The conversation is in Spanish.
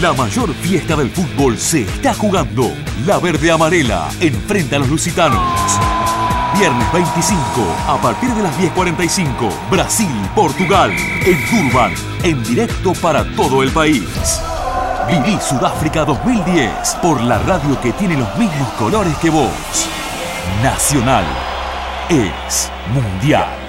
La mayor fiesta del fútbol se está jugando. La verde amarela enfrenta a los lusitanos. Viernes 25, a partir de las 10:45, Brasil-Portugal, en Durban, en directo para todo el país. Viví Sudáfrica 2010 por la radio que tiene los mismos colores que vos. Nacional es mundial.